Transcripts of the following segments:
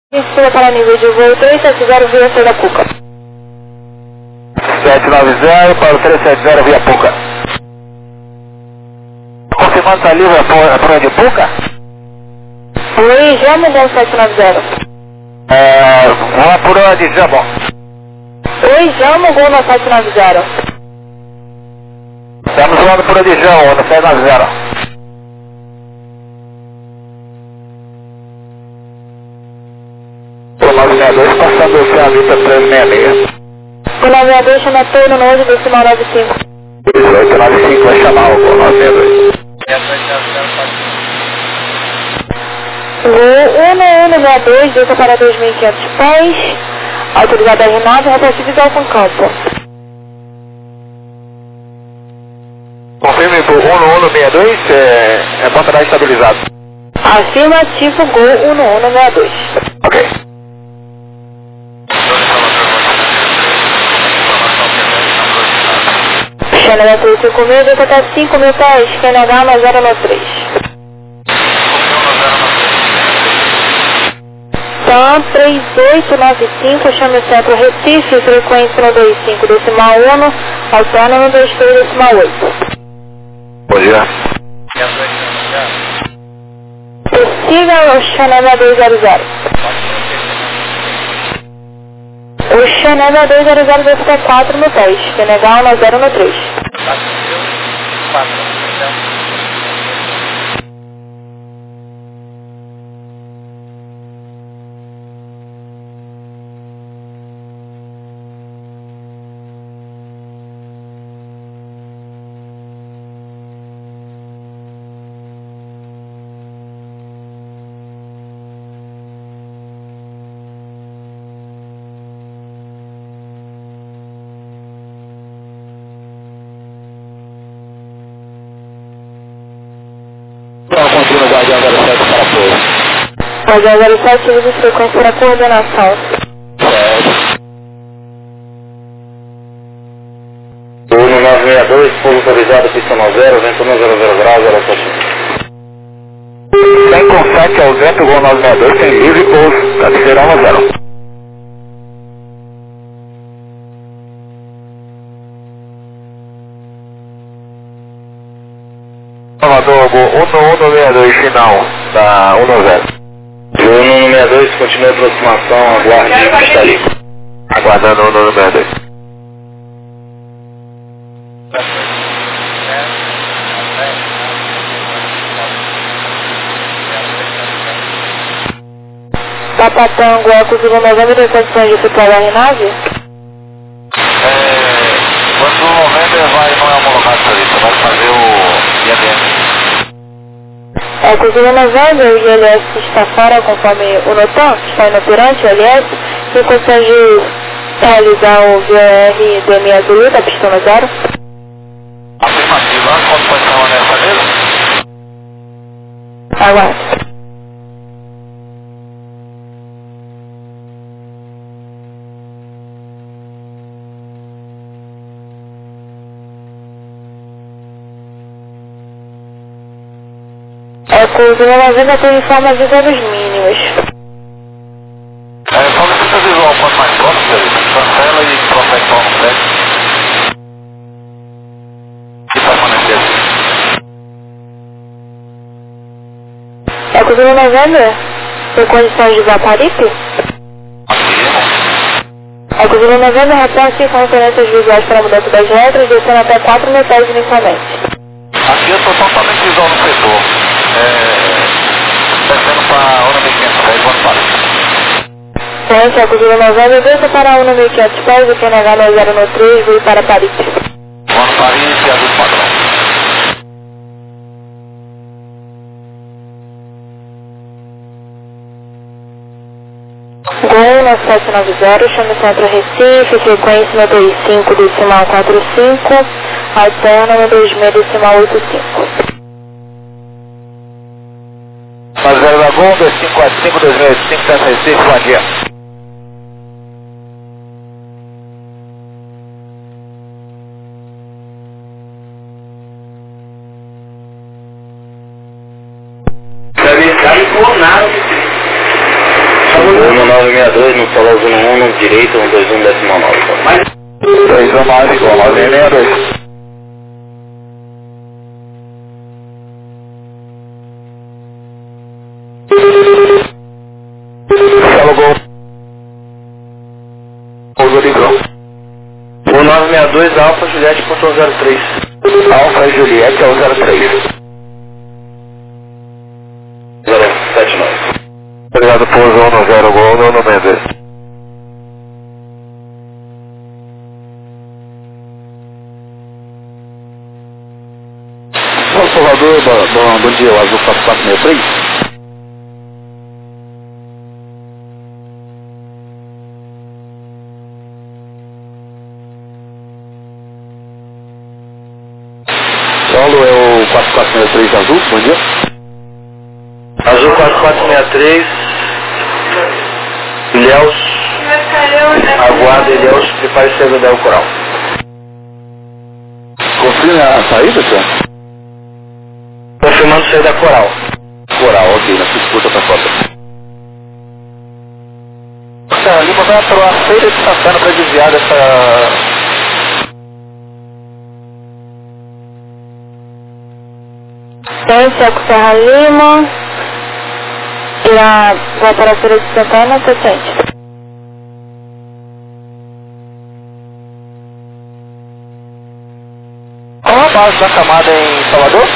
Pula para nível de voo 370 via Sul da Puca. 790 para o 370 via Puca. Confirmando está livre a prova de Puca? Oi, Jamo Gol 790. Vamos por onde, Jamo? Oi, Jamo Gol no 790. Estamos voando por onde, Jamo, no 790. O 962 passando o Ceamita 366. O 962 chama turno no 11 decimal 95. 895 vai chamar o 962. Voo 1162, desça para 2.500 pés, autorizado a R9, rotativo de Alfa Campo. Confirme por 1162, é ponto da estabilizado. Afirmativo, Gol 1162. Ok. Xanela 350, desça até 5.000 pés, QNH mais 093. Então, 3895, chame o centro Recife, frequência 125 decimal 1, autônomo 23 decimal 8. Bom dia. Siga o Xanela 200. O Xanela 200 desce até 4.000 pés, QNH 1093. Então, continua Guardião 07 para pouso. Guardião 07, uso de frequência para coordenação. Certo. Turno 962, pouso autorizado, pista 90, vento 100 graus, 07. Sem consente ao vento, Gol 962, tem livre pouso, taxiferão 10. Salvador, Gol 1162, final da 10. Gol 1162, continua a aproximação, aguarde, está ali. Aguardando o 1162. Papatango, Eco de Novembro, tem condições de efetuar a nave? Quando o November vai, não é homologado para isso, vai fazer o IADM. Eco de Novembro, o ILS está fora conforme o NOTAM, está inoperante, o ILS, tem condições de realizar o VR DMI Azulita, pistona 0? Afirmativo, quando pode ser uma nessa mesmo? Aguarde. Eco de Novembro tem informes de danos mínimos. Só precisa visual um pouco mais próximo, cancela e prospecção no prédio. E permanecer assim. Eco de Novembro tem condições de Vaparipe? Eco de Novembro reporte com referências visuais para a mudança das regras, descendo até 4.000 pés inicialmente. Aqui eu estou totalmente visual no setor. Descendo para a Una 1500 pés, vamos para. Frente, Eco de Novembro, desça para a Una 1500 pés, o QNH 9093, voo para Paris. Vamos para Paris e ajuste padrão. Gol 9790, chame o centro Recife, frequência 95 decimal 45, autônomo 26 decimal 85. Mas 0 da Gol, 2545, 2005, Centro Recife, bom dia. Deve estar clonado. 1962 no solo 1 no direito, 121 decimal 9. 319 igual 962. Solo Gol. Pouso livrou. 1962 Alfa Juliette ponto 03. Alfa Juliette é o 03. 079. Obrigado, pouso 10 Gol, Nuno Mendes. Salvador, bom dia, o Azul 4463. Paulo é o 4463 Azul, bom dia. Azul 4463, Ilhéus, aguarda Ilhéus, prepare cedo da Coral. Confirme a saída, senhor? Confirmando saída da Coral. Coral, ok, na sua escuta para foto. Ali vai para a feira de Santana para desviar dessa... Seco Serra Lima e vai para a Feira de Santana, Tocente. Qual a base da camada em Salvador?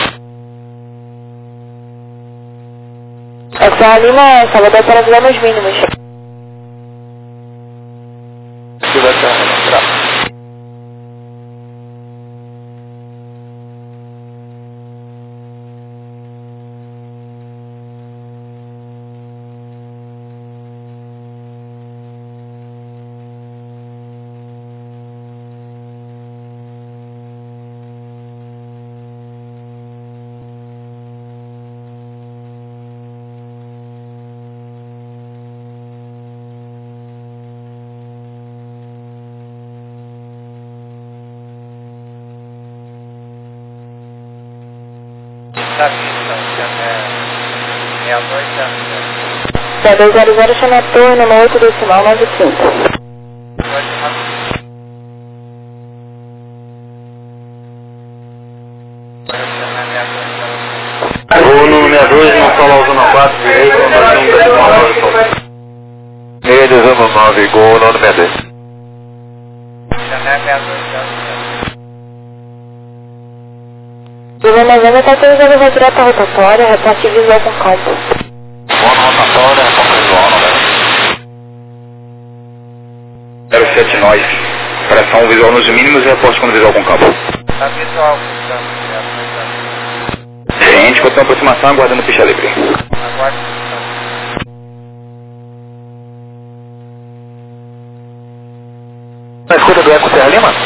Seco Serra Lima, Salvador para os mínimos. Que vai ser Tá, 200 chama torno no 8 decimal 95. Vou no 62, não solo zona 4, direito, 121 decimal 9. 619, gol, não no 62. Vila Novena está utilizando retirada rotatória, reporte visual com campo. Zona rotatória, campo visual, não é? 079, pressão visual nos mínimos e reporte com visual com campo. Tá visual, Ciente, continua a aproximação, aguardando pista livre. aguarde. Na escuta do Eco Serra Lima?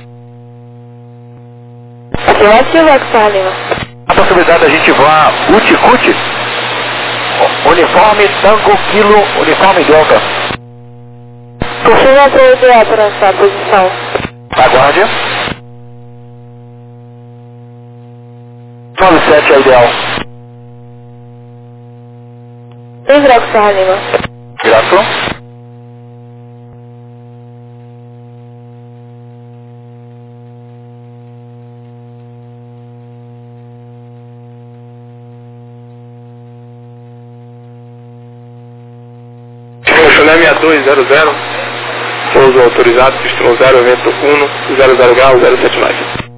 Afirmativo, Eco Serra Lima. A possibilidade da gente voar Uti-Cuti? Uniforme Tango Kilo, uniforme Delta. Confirma para o ideal para a sua posição. Aguarde. 97 é ideal. Livre, Eco Serra Lima. Graças. Chulé 6200, pouso autorizado, pistão 0, evento 1, 00 grau, 079.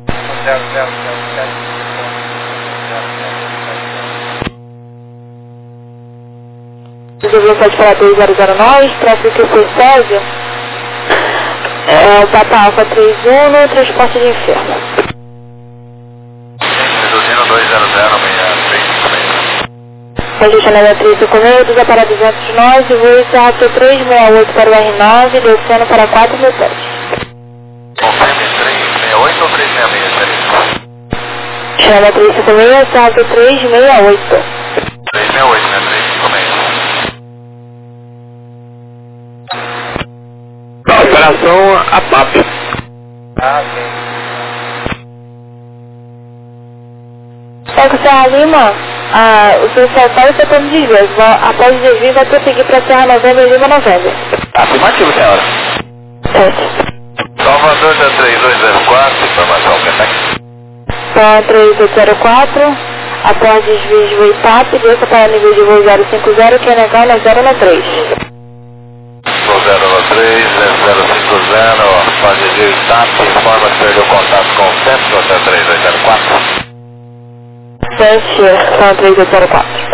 17 para 2009, tráfego que foi Césio. É o Papa Alfa 31 no transporte de inferno. Reduzindo 2006356. Registrando a matriz do Correio, dos aparatos 209, voo Serrato 368 para o R9, descendo para 4 mil pés. Confirme 368 ou 366? Chama a matriz do Correio, Serrato 368. 368, né? 356. Operação APAP. Ah, ok. Eco Serra Lima, O seu saltar e seu plano de desvio. Após o desvio, vai prosseguir para Serra Novembro e Lima Novembro. Afirmativo, senhora. Certo. Salvador da 3204, informação, Kentucky. Então, 3804, após desvio de voo ITAP, desça para nível de voo 050, que é legal na 013. 003, 050, após desvio ITAP, informa que perdeu contato com o centro da 3804. Certo, então 3804.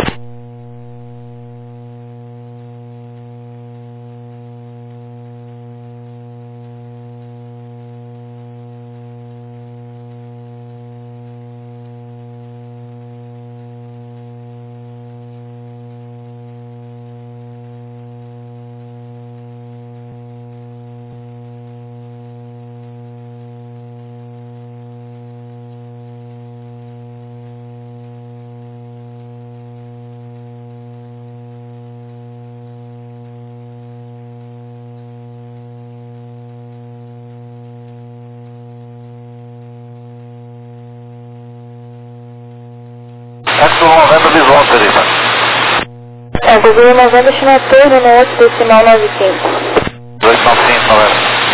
Expo Novembro visual, Felipe. Cruzeiro Novembro, estimatura no 8 decimal 95. 295, Novembro.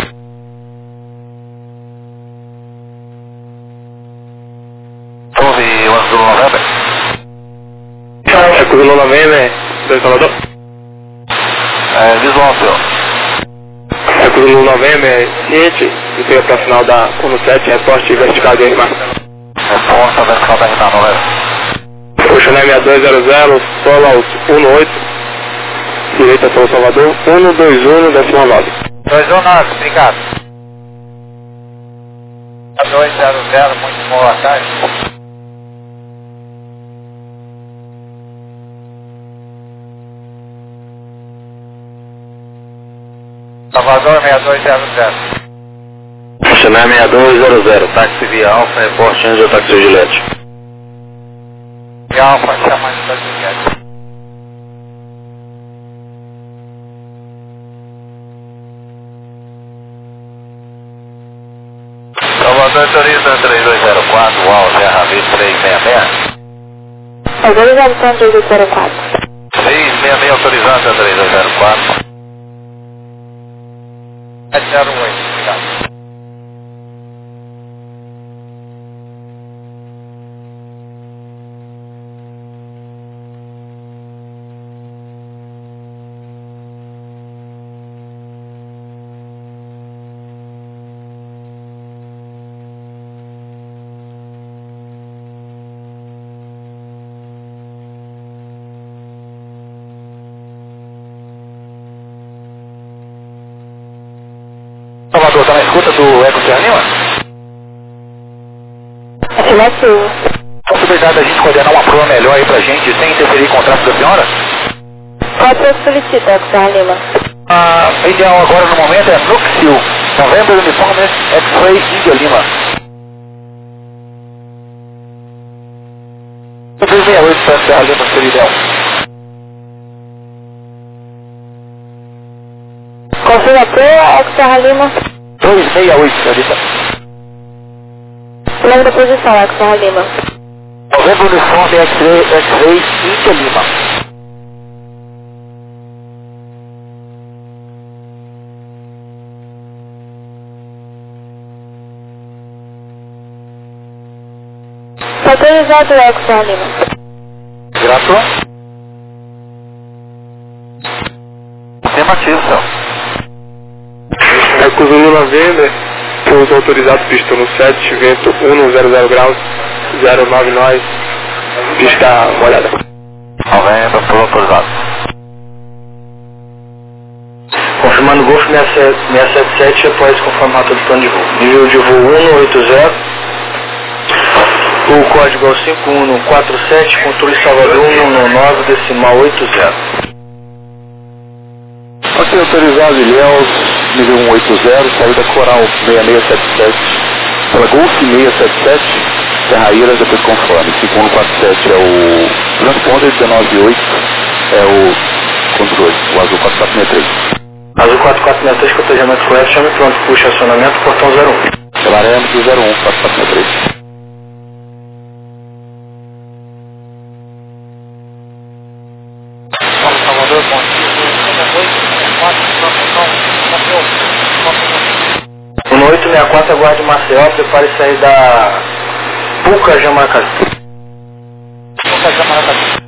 Houve o Azul Novembro? Cruzeiro Novembro, do Salvador. Visual, senhor. Cruzeiro Novembro, ciente, e veio para a final da 17, reporte vertical de RMA. Resposta vertical da RMA, Novembro. Oxané 6200, Sola 18, direita São Salvador, 121, decimal 9. 219, obrigado. 200, muito boa tarde. Salvador 6200. Oxané 6200, táxi via Alfa, reporte Angel Táxi Gillette. E Alfa chamando da Juliette. Salvador Turismo 3204, UAU, Serra Vista 366. Autorização 3804. 366 autorizada 3204. 708, obrigado. Salvador, está na escuta do Eco Serra Lima? Afirmativo. Possibilidade da gente coordenar uma prova melhor aí pra gente, sem interferir em contrato da senhora? Qual você solicita, Eco Serra Lima? A ideal agora no momento é Nuxil, Novembro Uniforme X-Ray Índia Lima. 268 para Serra Lima seria ideal. Confirmação, Eco Serra Lima. 268, senhorita. Lembra da posição, Eco Serra Lima. Novembro Uniforme X-Ray Índia Lima. Autorizado, Eco Serra Lima. Grato. Afirmativo, senhor. Cruzeiro Novembro, pouso autorizado, pista no 7, vento 100 graus, 099, pista molhada. Novembro, pouso autorizado. Confirmando Golf 677 após confirmato do plano de voo. Nível de voo 180, o código é o 5147, controle Salvador 119, decimal 80. Ok, autorizado Ilhéus, nível 180, saída Coral 6677, pela Golf 677, Serraíras, depois conforme. 5147 é o transponder, 198 é o controle, o azul 4463. Azul 4463, cotejamento correto, chame pronto, puxa acionamento, portão 01. Parâmetro 01, 4463. 04 aguarde Maceió, prepare sair da Puca Jamaracatu. Puca Jamaracatu.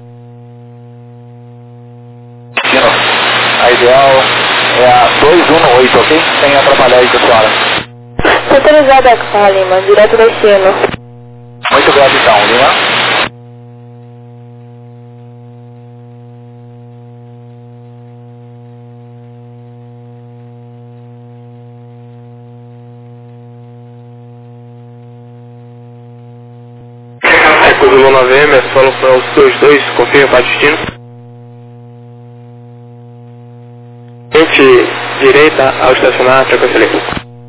A ideal é a 218, ok? Sem atrapalhar aí, pessoal. Autorizado Axon Lima, direto destino. Muito gratidão, Lima. Eco Zulu 9M, é solo para os 22, confirma para destino. Frente direita ao estacionar, frequência livre.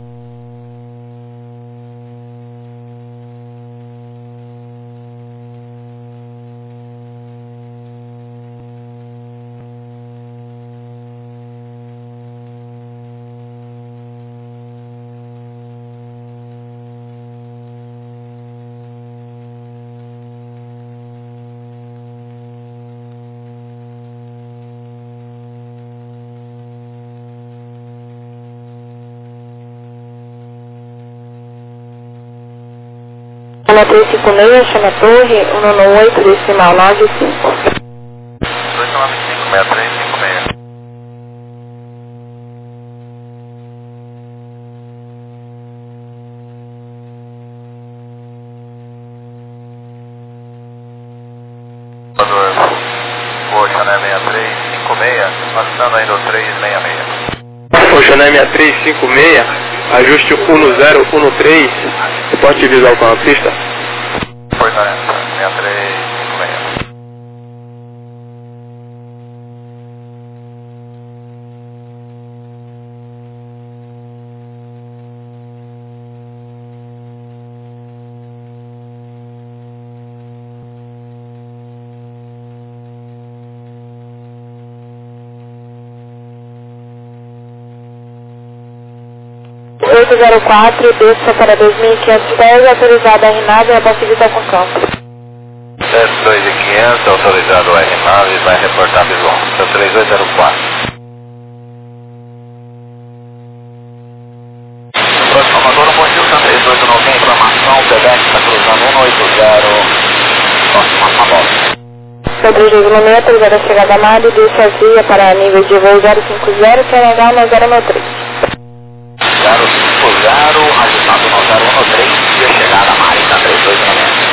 Ana 356, chama Torre, 198, decimal 95. 295-6356. Oceané 6356, passando ainda o 366. Oceané 6356, ajuste 1013, reporte visual com a pista. Fortaleza 6356. Oito 04, desça para 2.500 pés, autorizado a RNAV e a partir de com campo. 2.500, autorizado o R9 e vai reportar visual. Seu 3804. Transformadora Motilson 3890, informação, PEDEX está cruzando 180, próxima Fabosa. Sobre 2 autorizado a chegada a Mário, desça a via para nível de voo 050, QNH 9063. 050, ajustado no 013, e chegada a Marita 3290.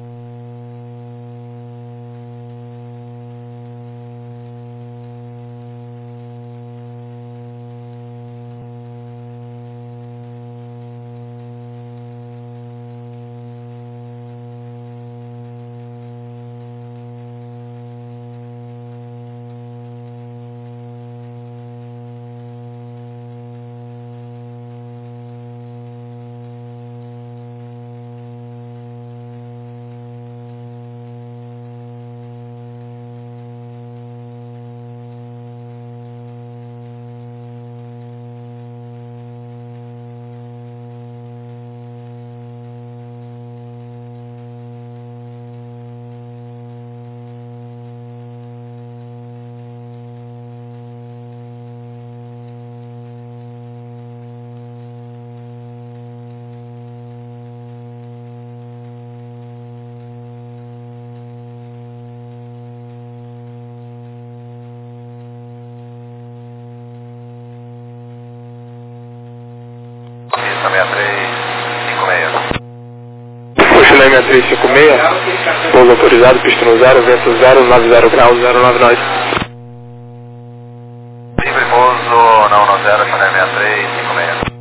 Pista 6356. Oceané 6356, pouso autorizado, pista no 0, vento 090 graus, 099. Livre pouso, não no 0, Oceané 6356.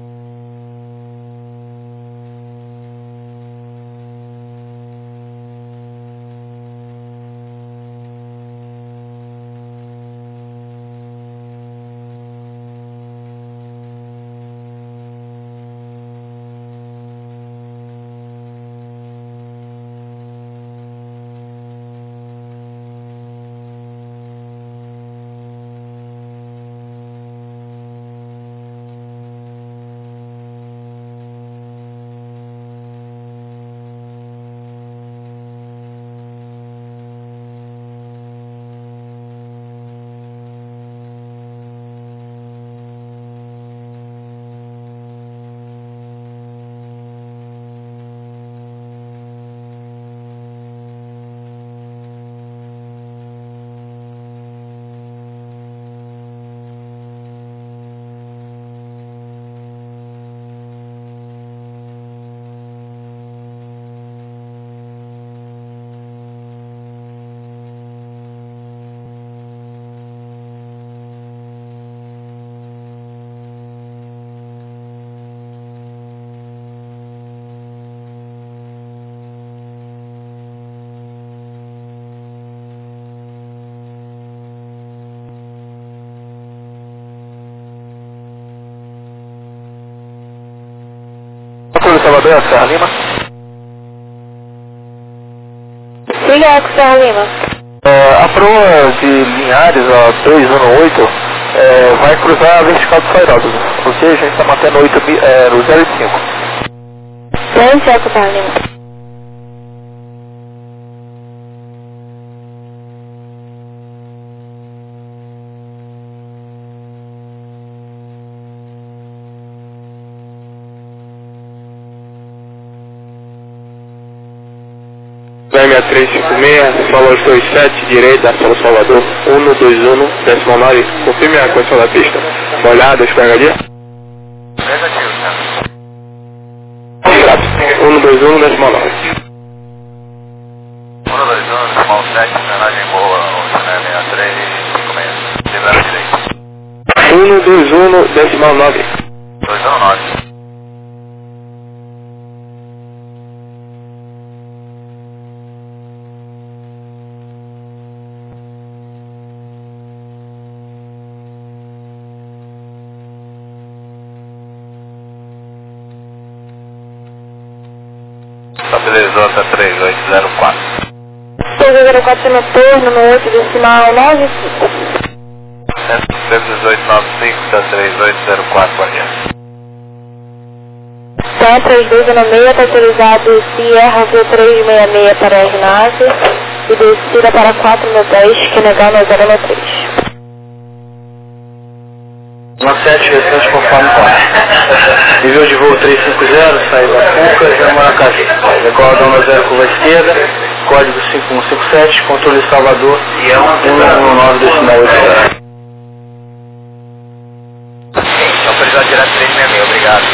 Salvador, Serra Lima. Siga Eco Serra Lima. A proa de Linhares, a 218, vai cruzar a vertical do Fairópolis. Ok, a gente está mantendo no 085. Frente Eco Serra Lima. M356, solo 27, direita, São Salvador, 121, 19, confirme a condição da pista. Molhada, escorregadia. Negativo, né? 121, 19. 121, decimal 7, cenagem boa, né? 6356. Libera direito. 121, decimal 9. 219. Estabilizou até 3804. 304 noturno no 8 decimal 9. 1895 até 3804 por dia. Então, 3296 está autorizado Sierra V366 para a ginásio e descida para 410, que negar no 093. 17, restante conforme corre. Nível de voo 350, saída Cuca, Jamaracaju. Decola da 10 curva esquerda, código 5157, controle Salvador, 119 decimal 80. Autorizado direto 366, obrigado.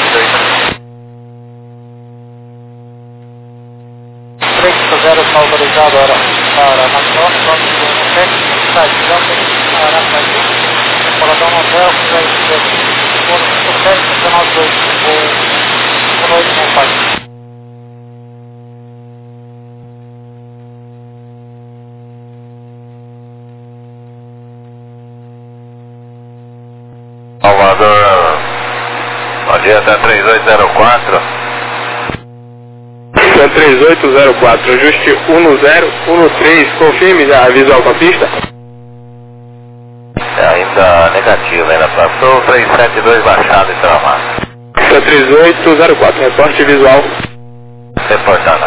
350 está autorizado agora para Natal, próximo do técnico, estação Aracaju. Coladão Hotel, vai ser o técnico 192, boa noite, não faz. Salvador, bom dia, até 3804. 3804, ajuste 1013, confirme já a visual com a pista. Ainda negativo, ainda passou 372 baixado e travado. 3804, reporte visual. Reportando.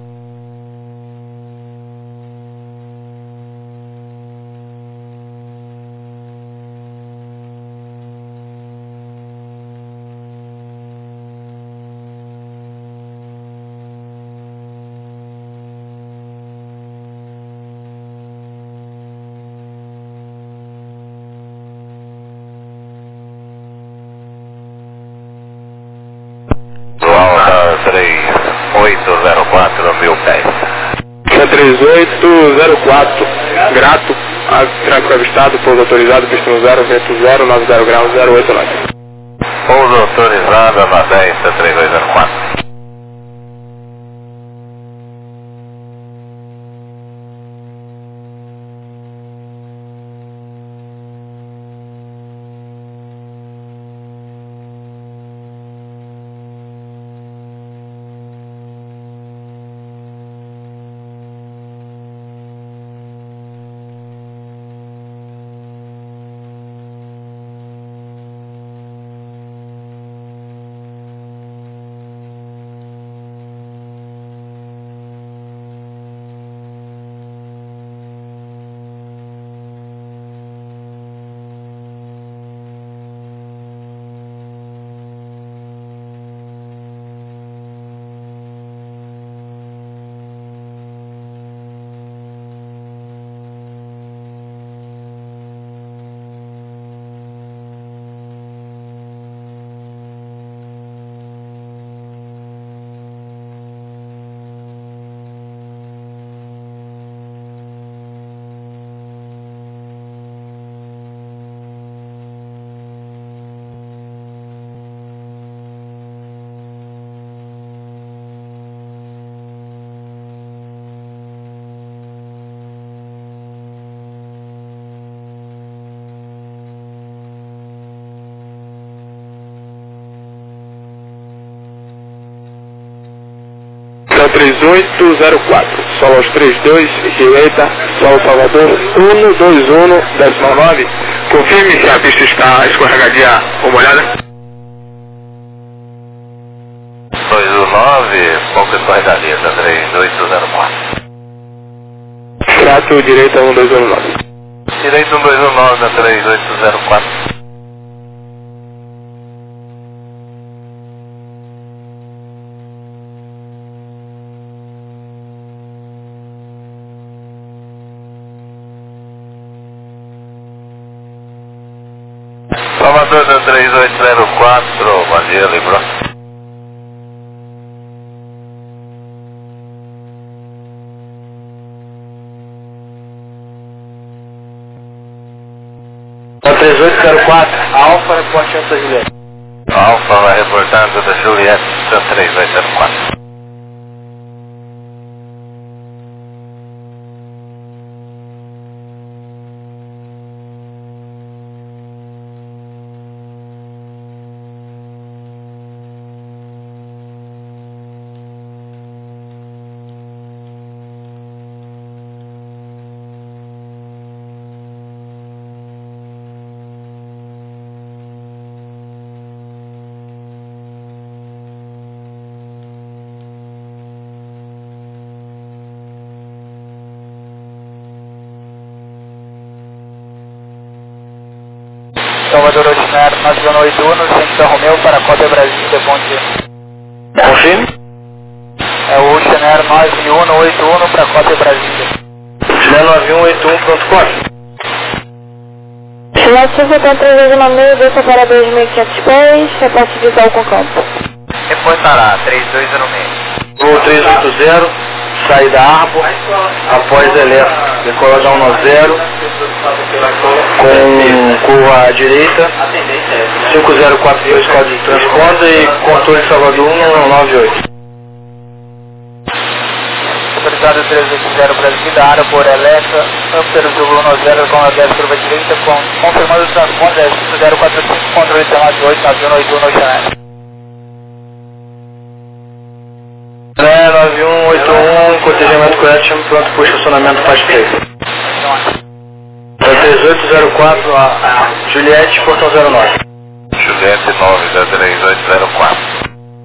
Alta 3804 mil pés. 3804, grato, tráfego avistado, pouso autorizado, pista no 0, vento 0, 90 graus, 089. Pouso autorizado na 10, 3204. Sol 3804, Sol aos 32, direita, Sol Salvador 121,9. Confirme se a pista está escorregadia ou molhada. 219, pouco escorregadia, da 3804. Trato direita 1219. Direito 1219 da 3804. Salvador da 3804, bom dia, lembrou? Da 3804, Alfa, reporte Santa Juliette. Alfa vai reportando da Juliette da 3804. Salvador Otinar, 981, Centro São Romeu, para Cópia Brasília, bom dia. Confirme. É o Otinar 9181 para Cópia Brasília. Chile 9181, pronto, corte. Chile 576, desça para 2.500 pés, reporte visual com campo. Reportará, 3206. Voo 380, saída Arbo, após elétrico, decolagem 10, com curva à direita, 5042 código de transponder e controle de Salvador 198. Autorizado 380 Brasília, área por elétrica, Ampero Zulu 90 com a 10 curva à direita, confirmando o transponder 5045, controle 198, 981 no Chanel. 9181, cortejamento correto, chame pronto por estacionamento faixa 3. Da 3804, a Juliette, portão 09. Juliette 9 da 3804.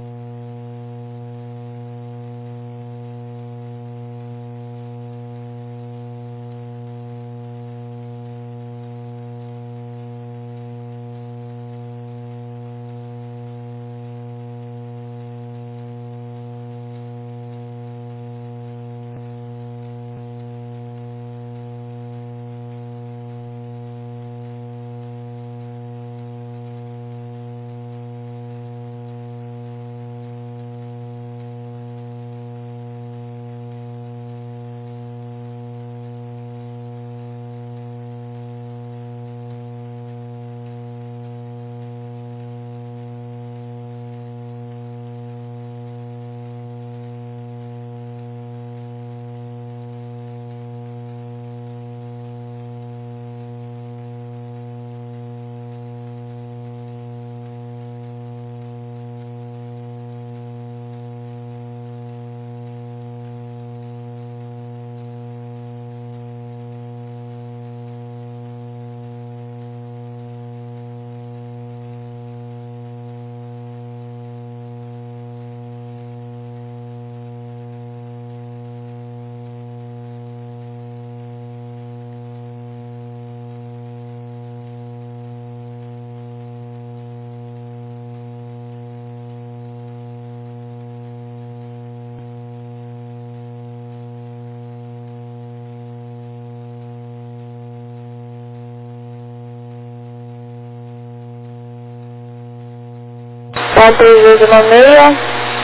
Sol 3216,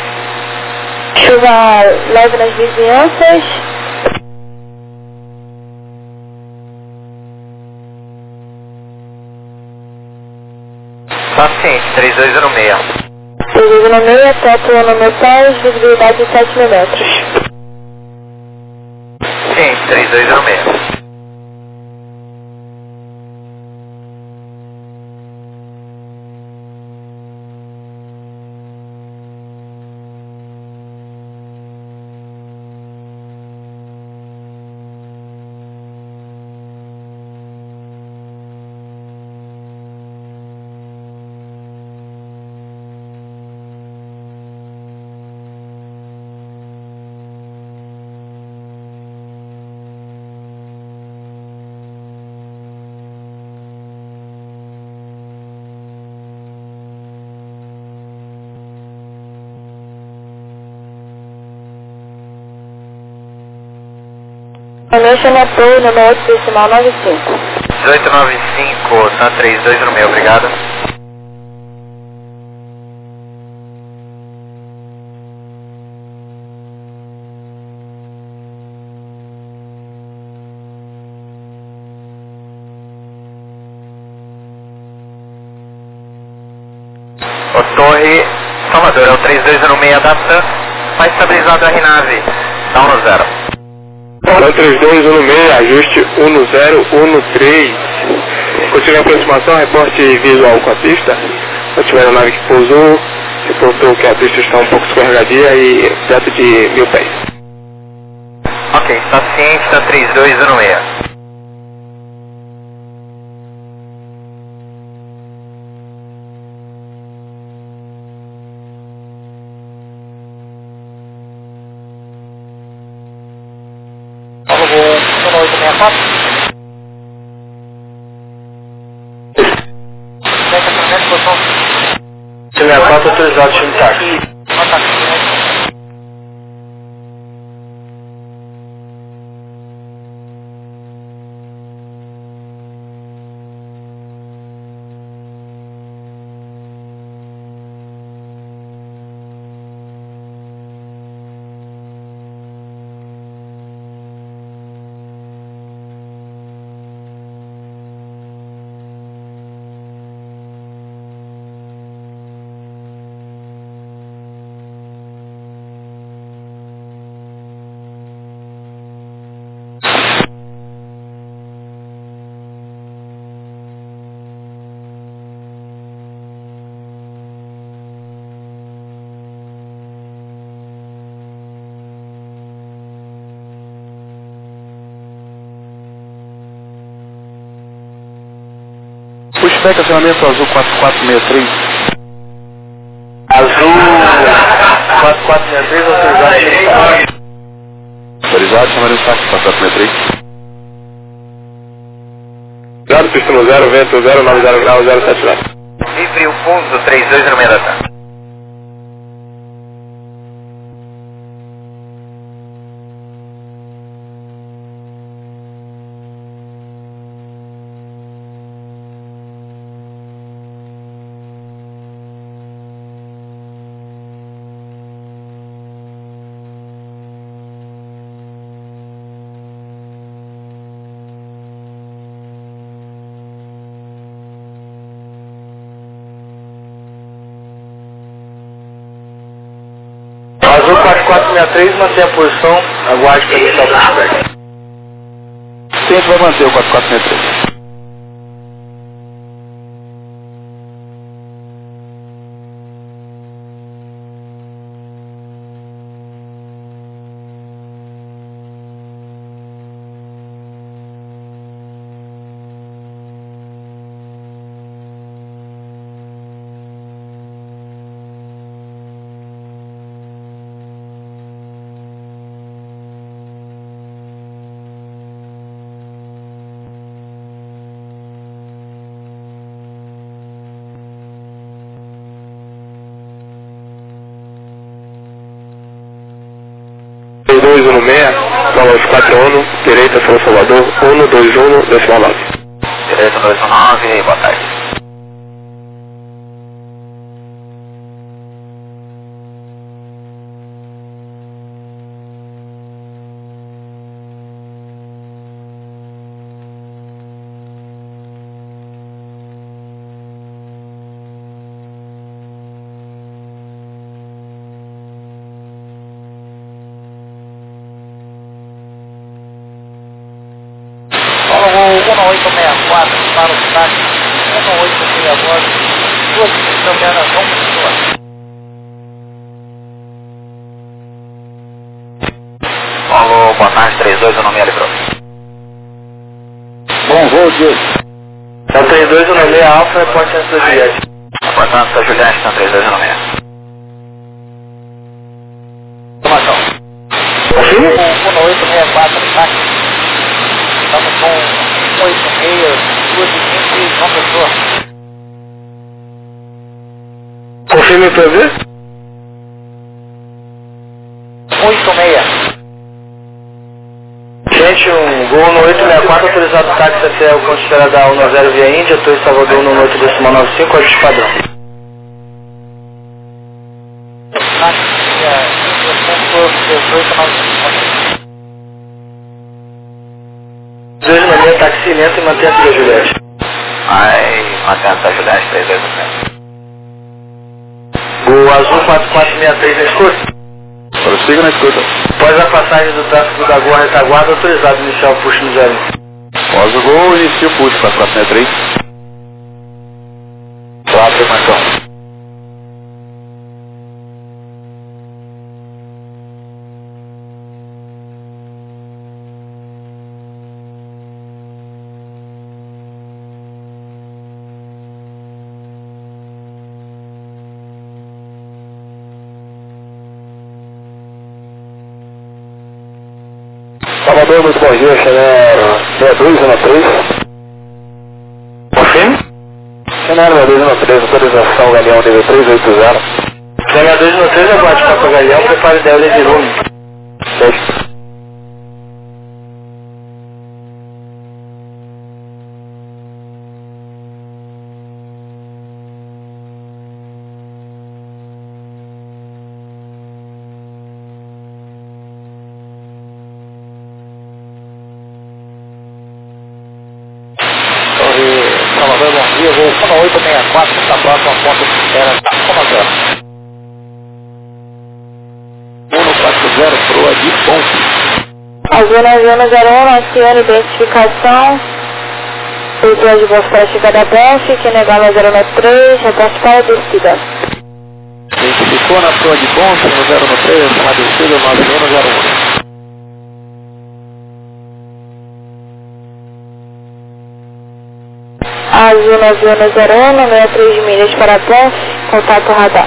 chuva leve nas vizinhanças. Paciente, 3206. 3216, teto no meu pés, visibilidade de 7.000 metros. Sim, 3206. National Tour, número 8, decimal 95. 1895, tá 32 no meio, obrigado. O Torre Salvador, é o 3216 da TAM, está estabilizado a RNAV, dá 10. Então 3216, ajuste 1013. Continue a aproximação, reporte visual com a pista. Se tiver a nave que pousou, reportou que a pista está um pouco escorregadia e perto de 1000 pés. Ok, está ciente, está 3216. Time 4 autorizado, time táxi. Pushback, acionamento azul 4463. Azul 4463, autorizado. Autorizado, acionamento táxi 4463. Obrigado, pista no 0, vento 090 grau 079. Livre o fundo 3216 da TAM. Azul 4463, mantém a posição, aguarde para iniciar o pushback. Sim, a gente vai manter o 4463. no 6, Valores 41, direita São Salvador, 121, decimal 9. Direita 219, boa tarde. Paulo 1864 para o táxi, 1864, duas caminhadas não pessoas. Paulo, boa tarde, 32, o nome é Alibro. Bom voo, Diego. Então 32, o nome é Alfa, reporte antes da Juliette. Portanto, Santa Juliette, então 32, o nome é. Informação. Confirme? 1864 no táxi. Estamos com 86, 220, uma pessoa. Confirme para ver? 86. Gente, Gol 1864, autorizado táxi até o ponto de espera da 10 via Índia, estou em Salvador no 18.95, código padrão. Táxi 1895. Táxi lento e mantenha a Juliette. Vai, mantenha a Juliette, 380. Gol azul 4463 na escuta. Prossiga na escuta. Após a passagem do tráfego da Gol retaguarda, autorizado iniciar o push no 0. Após o gol, inicia o push para 463. 4, Marcão. Salvador, muito bom dia, Chanel 6213. Confirme? Chanel 6213, autorização Galeão nível 380. Chanel 213, aguarde Papa Galeão, prepare da Euler de Rume. 6. Salvador, bom dia, voo 1864, está próximo ao ponto de espera da Comandante. 140 proa de ponte. Azul 9101, acione identificação. Pessoa de voz chegada da ponte, que negar 093, reporte para a descida. Identificou na proa de ponte, no 093, na descida 9101. Azul 9101, 63 milhas para a ponte, contato radar.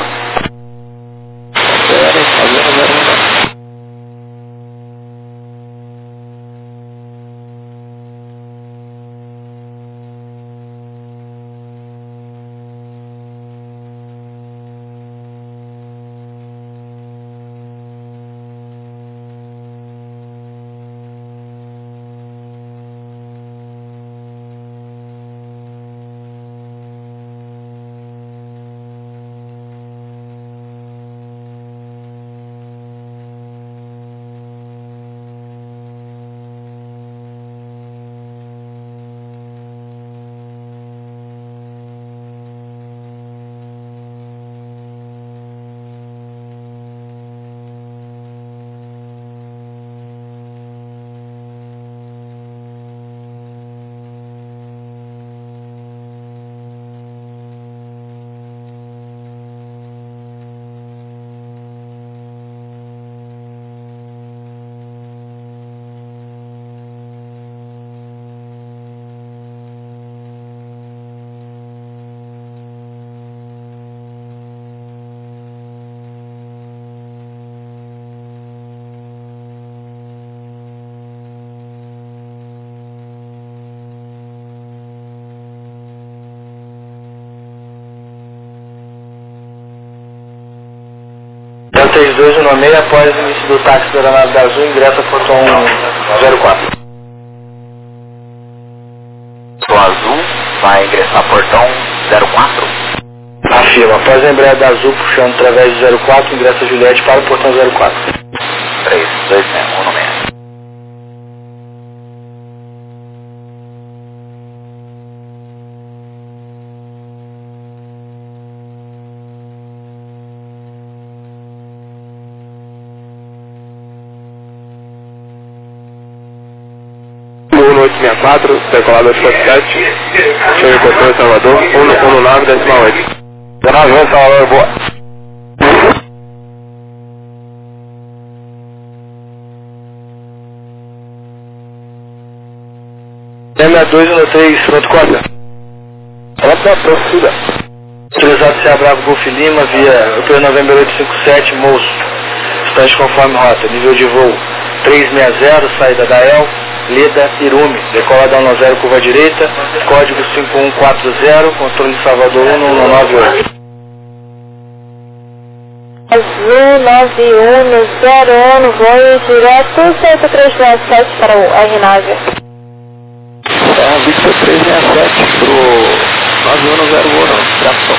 Então 3216, após o início do táxi da aeronave da Azul, ingressa portão 04. O Azul vai ingressar portão 04. Afirma, após a embreagem da Azul puxando através do 04, ingressa Juliette para o portão 04. 3, 2, 1, 1, 6. Gol 864, decolador 57. Chega em controle Salvador, 119, decimal 8. 19, Salvador, boa. M213, pronto, corta. Outra torcida. Autorizado Serra Bravo Golf Lima, via Hotel Novembro 857, Moço. Estante conforme rota, nível de voo 360, saída da El, Leda, Irume, decola da 10 curva direita, código 5140, controle Salvador 1198. Azul 9101, voo direto 7367 para o R9. Victor 367 pro 9101, tração.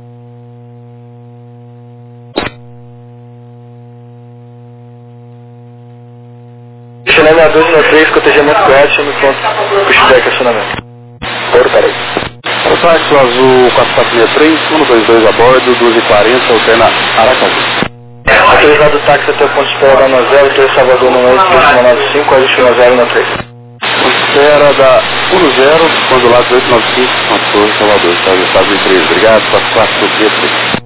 Chilena 293, cotejamento correto, chama o ponto, pushback, acionamento. Portaria. Táxi Azul 4463, 122 a bordo, 12h40, alterna Aracaju. Autorizado o táxi até o ponto de espera da 90, 3 Salvador no 895, ajuste 9093. Espera da 10, quando lá 1895, Controle Salvador, Estados em 3. Obrigado, 4463.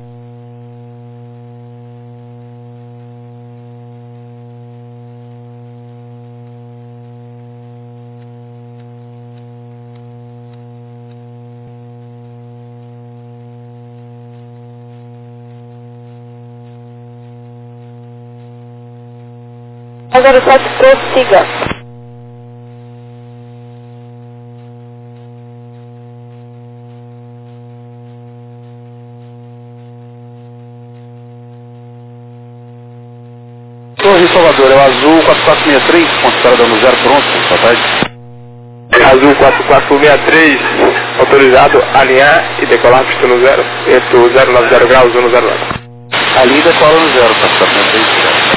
Agora 07, prossiga. Torre Salvador, é o Azul 4463, ponto de espera da 10 pronto, boa tarde. Azul 4463, autorizado alinhar e decolar pista no 0, vento 090 graus, 109. Ali decola no 0, 4463.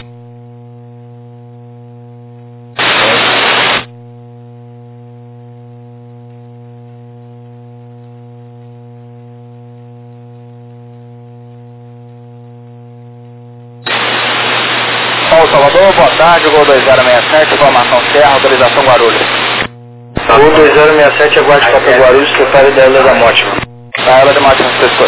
Salvador, boa tarde, Gol 2067, informação Serra, autorização Guarulhos. Gol 2067, aguarde para Guarulhos, secretário da Ilha da Morte. Da Ilha da Morte, professor.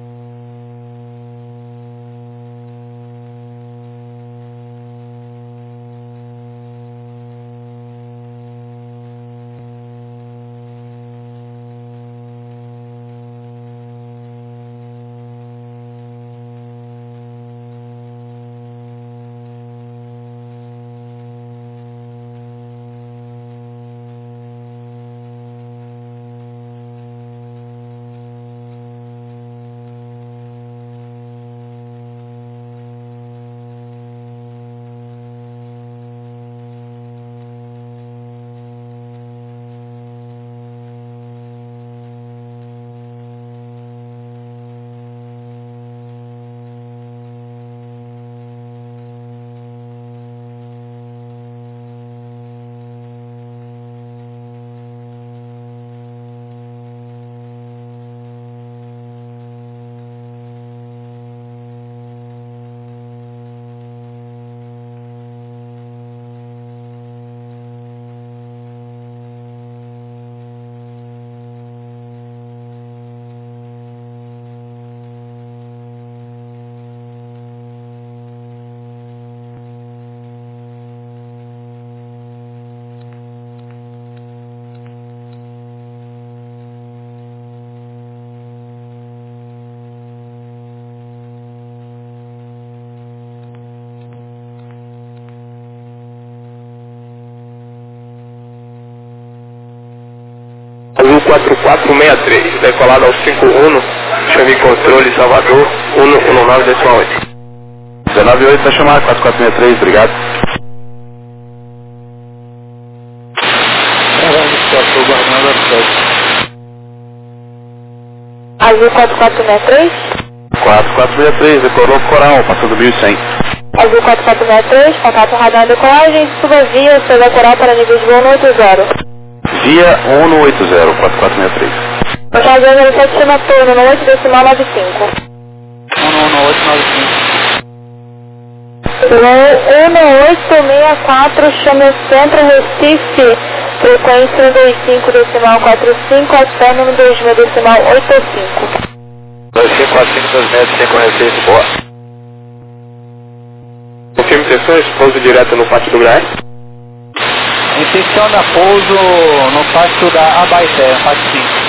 Azul 4463, decolado ao 51, chame controle Salvador, 119,8. 198 para chamar, 4463, obrigado. Azul 4463. 4463, decolou Coral, passando 1100. Azul 4463, contato radar decolagem, suba via, seja Coral para nível de voo no 80. Via 180, 4463. Passagem 07, chama turno no 8 decimal 95. 1864, chama o centro Recife, frequência 25 decimal 45, até no 2000 decimal 85. 2545 2 metros, 5 Recife, boa. Confirme sessões, pouso direto no pátio do Gás. Intenciona pouso no pátio da Abaeté, pátio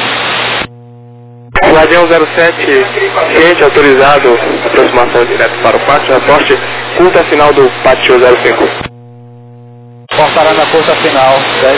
5. Guardião 07, ciente autorizado, aproximação direto para o pátio, reporte, curta final do pátio 05. Portará na curta final, 10.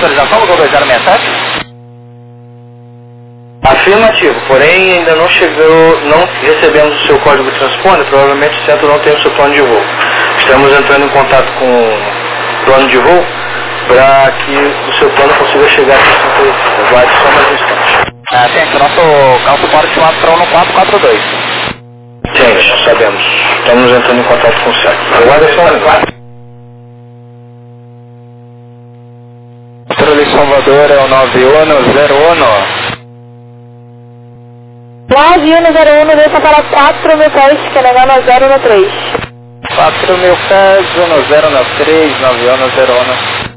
autorização do Gol 2067? Afirmativo, porém ainda não chegou, não recebemos o seu código de transponder, provavelmente o centro não tem o seu plano de voo. Estamos entrando em contato com o plano de voo para que o seu plano consiga chegar aqui em Santa Lucía. Aguarde só mais um instante. Gente, o nosso calço pode estimado para 1442. Gente, sabemos. Estamos entrando em contato com o centro. Aguarde só mais um instante. Controle Salvador é o 9101. 9101, deixa para 4.000 pés, Canadá 9013. 4.000 pés, 1093, 9101.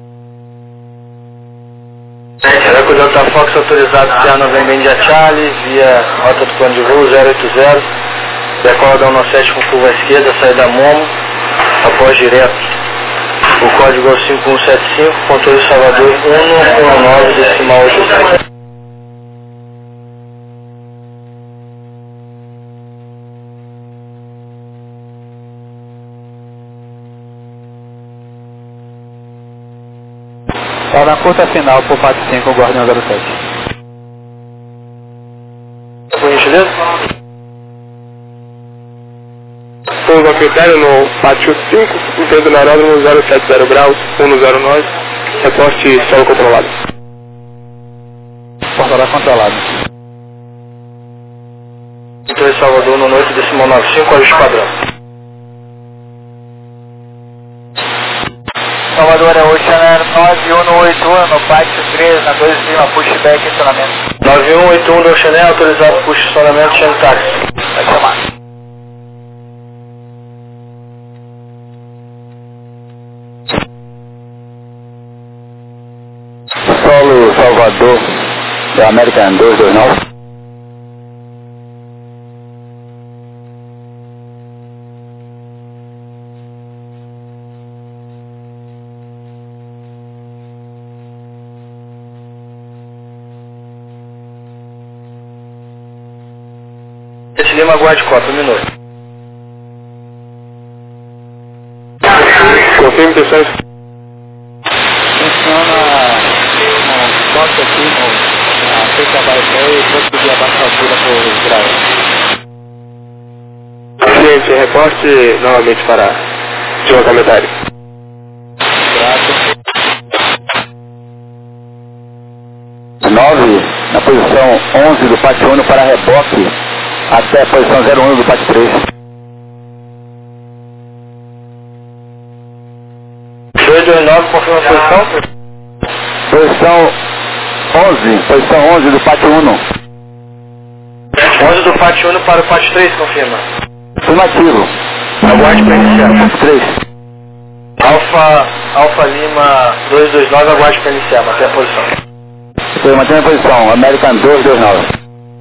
Eco Delta Fox autorizado Terra November India Charlie, via rota do plano de voo 080, decola da 17 com curva à esquerda, saída Momo, após direto. O código é o 5175, controle Salvador 119, decimal 80. Está na curta final por 45, o Guardião 07. Por gentileza? Pouso a critério no pátio 5, entendo na aeródromo 070 graus, 109, reporte solo controlado. Portará controlado. Controle Salvador no noite decimal 95, código de padrão. Salvador é Oceaner 9181, no pátio 3, na 2 Lima, pushback, estacionamento. 9181 do Oceaner, autorizado push estacionamento, chame táxi. Vai chamar. Solo Salvador, da American 229. Lima, aguarde 4 minutos. Confirme intenções. Funciona no toque aqui, na feita Wi-Fi, e conseguir abaixar a altura por grau. Cliente, reporte novamente para deslocamentário. Grato. 9, na posição 11 do pátio 1 para reboque, até a posição 01 do pátio 3. 229, confirma a posição. Posição 11 do pátio 1. 11 do pátio 1 para o pátio 3, confirma. Afirmativo. Aguarde para iniciar. Pátio 3. Alfa Lima 229, aguarde para iniciar, mantém a posição. Estou mantendo a posição, American 229.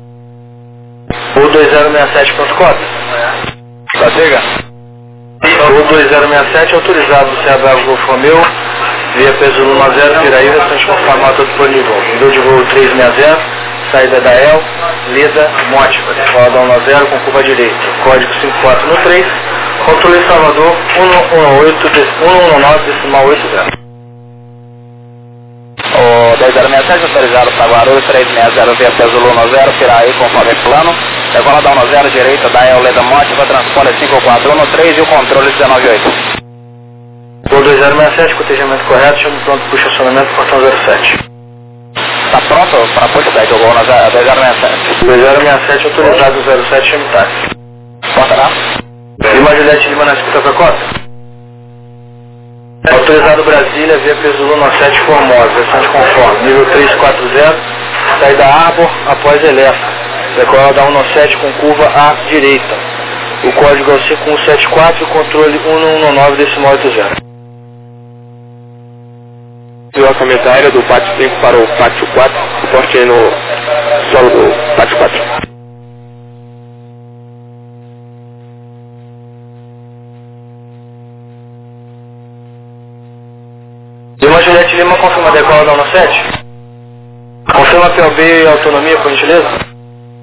O 2067 ponto cota. Tá chega? O 2067 autorizado do Serra Bravo Golfo Romeu, via peso 10, Piraí, restante conforme a rota do plano de voo. Nível de voo 360, saída da EL, Lida, Mótica, decoladão 10 com curva direita. Código 54 no 3, controle Salvador 119, decimal 80. O 2067 autorizado para Guarulhos, 360 via Peso 10, Piraí, conforme plano. Decoladão 10, direita da EL, Lida, Mótica, transponder 5413 e o controle 198. O 2067, cotejamento correto, chama pronto para o estacionamento, portão 07. Está pronto para pushback, o Gol 2067. 2067 autorizado 07, chame táxi. Portará? Lima Juliette Lima na escuta para cota. Autorizado Brasília, via peso 17 Formosa, restante conforme. Nível 340, saída Arbor, após Elefa. Decola da 197 com curva à direita. O código é o 5174 e o controle 1119 decimal 80. Deslocamento aéreo do pátio 5 para o pátio 4, suporte aí no solo do pátio 4. Lima Juliette Lima confirma a decola da 197. Confirma a POB e autonomia, por gentileza.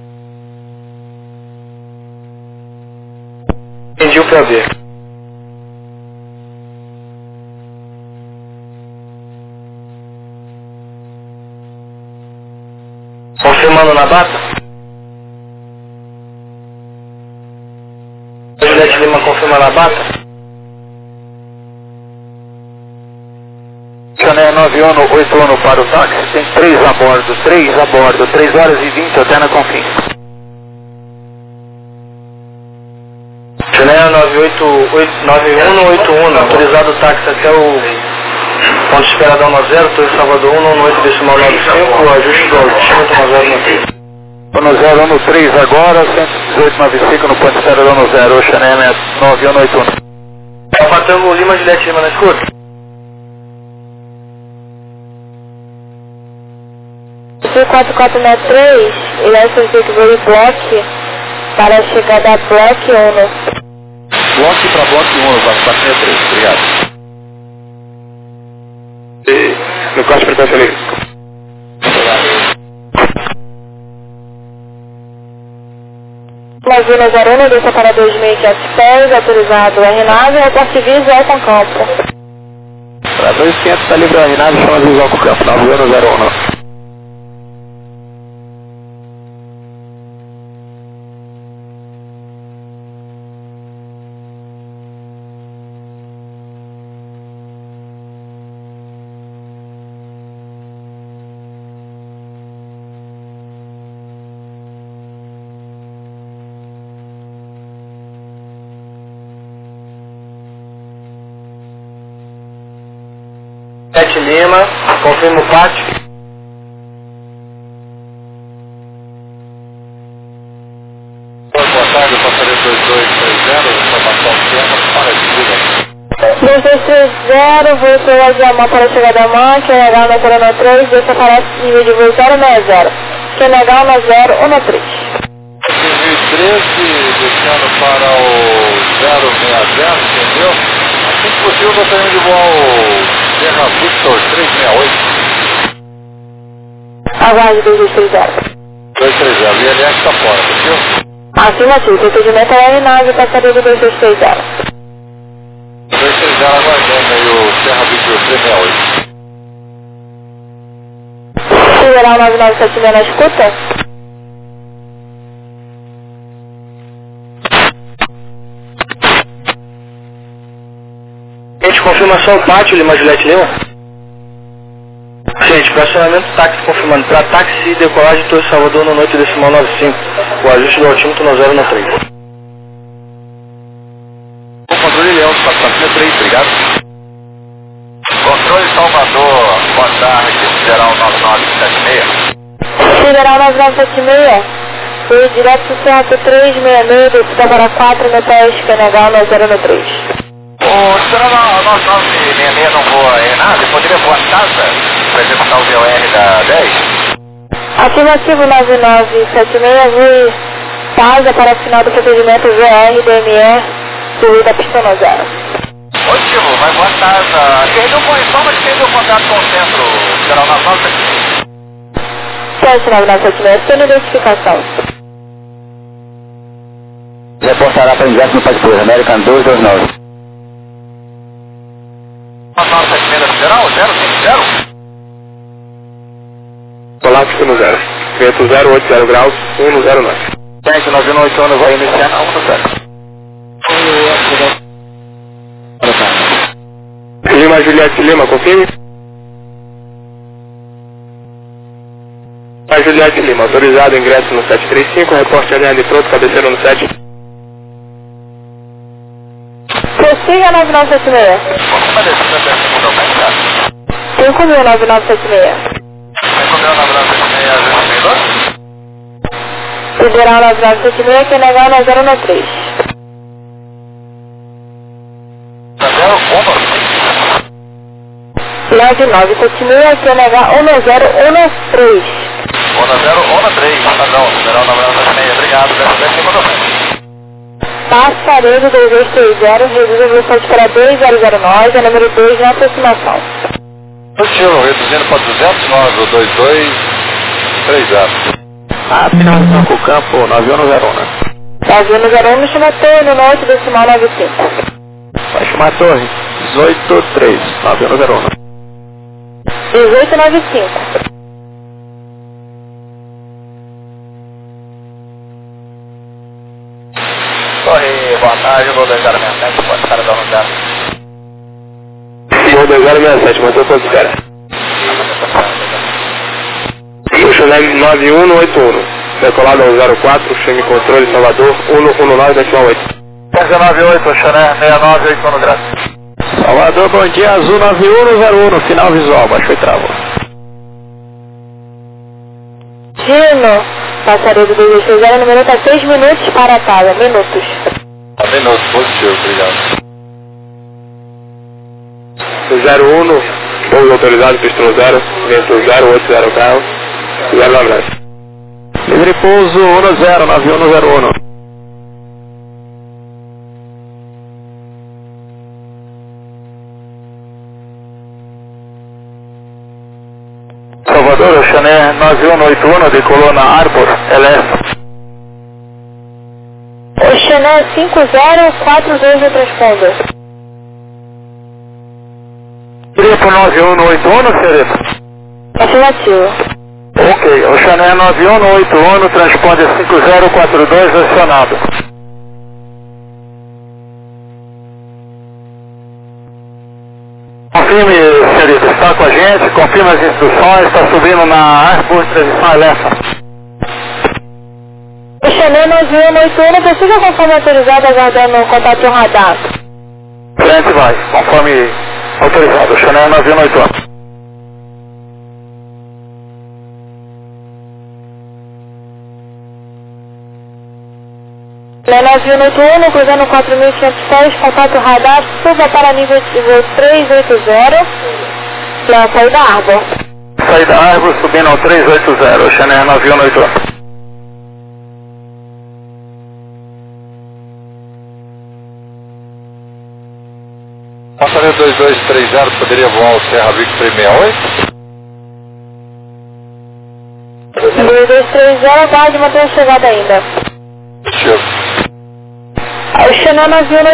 Entendi o POB. confirma na bata? Juliette Lima confirma na bata? Chané 9181 para o táxi, tem 3 a bordo, 3 horas e 20 até na Confins. Chané 9181, autorizado o táxi até o ponto de espera da 10, Torre Salvador 118,95, o ajuste do altímetro 1013 agora, 11895 no ponto de espera da 10, o Chané 9181. Patango Lima, Juliette Lima na escuta. C4463, ele é sujeito do bloco para a chegada a bloco 1. Bloco para bloco 1, 463, obrigado. E no caso de frequência livre. Laguna 01, desça para 2.500 pés, autorizado R9, reporte visual com campo. Para 2.500 está livre a R9, chama visual com campo, Laguna 01. Juliette Lima, confirma o pátio. Boa tarde, passageiro 2230, informação tema, para de vida. 2230, voo pela Diamant para a chegada da MAN, QNH na 013, desça para nível de voo 060, QNH na 013. 2013, descendo para o 060, entendeu? Assim que possível, gostaria de voar o Sierra Victor 368. Aguarde 2230. 230, e ele está fora, entendeu? Afirmativo, procedimento é R9, passaria do 2230. 230, aguardando aí o Sierra Victor 368. Federal 9976 na escuta. Gente, confirmação pátio, Lima Juliette Lima. Gente, fracionamento táxi confirmando. Para táxi e decolagem Torre Salvador no noite decimal 95. O ajuste do altímetro no 013. O controle Leão, 463, obrigado. Controle Salvador, boa tarde, Federal 9976. Federal 9976. Foi direto do Cerro 366, descida para 4 metais, QNH na 013. O senhor 9966 não voa em nada? Poderia voar em casa para executar o VOR da 10? Afirmativo 9976, voe casa para final do procedimento VOR DME, fluir da pista 0. Positivo, vai voar em casa. Perdeu posição, mas perdeu o contato com o centro. Federal 9976. Teste 9976, sem identificação. Reportará para ingresso no Paz American 229. 9976 Federal, 050. Colapso no 0. Vento 080 graus, 1 no 09. Gente, 981 vai iniciar na 1 no 0. Lima Juliette Lima, confirme. Juliette Lima, autorizado ingresso no 735, reporte ADN pronto, cabeceira no 7. Prossiga 9976. Uma descida da segunda aumentada. 5.000 9976. 5.09976, Federal 9976, QNH na 013. Leve 976, QNH 1013. 1013, padrão, Federal 9976, obrigado, 10 Passaredo 2230, reduz a velocidade para 2009, a número 2 na aproximação. Positivo, reduzindo para 209, 2230. A finalização com o campo 9101. 9101 chama torre no norte decimal 95. Vai chamar a torre 183, 9101. 1895. boa tarde, vou 2067, pode ficar dando 0. Vou 2067, mantém todos os caras. Chanel 9181, decolado ao 04, chame controle Salvador, 119.8. 198, Chanel 6981 graças. Salvador, bom dia, azul 9101, final visual, baixou e travou. Dino, passaria do 260, no minuto a 6 minutos para a tala, minutos. Minutos, positivo, obrigado. 01, pouso autorizado, pistão 0, vento 080 carro, 0 abraço. Livre pouso 10, 9101. Salvador, Chanel 9181, decolou na Arbor, LS. O Chanel 5042 no transponder. Grupo 9181, senhorita? Afirmativo. Ok, o Chanel 9181, transponder 5042, acionado. Confirme, senhorita, está com a gente, confirme as instruções, está subindo na Arbor, transição LS. O Chanel 9181 precisa conforme autorizado aguardando o contato no radar. Frente vai, conforme autorizado, Chanel 9181. Chanel 9181, cruzando 4506, contato radar, suba para nível de voo 380, para sair da Arbor. Saída Arbor, subindo ao 380, Chanel 9181. Passarinho 2230, poderia voar o Serra Vic 368? 2230, aguarde manter a chegada ainda. Positivo. O Chanel 9181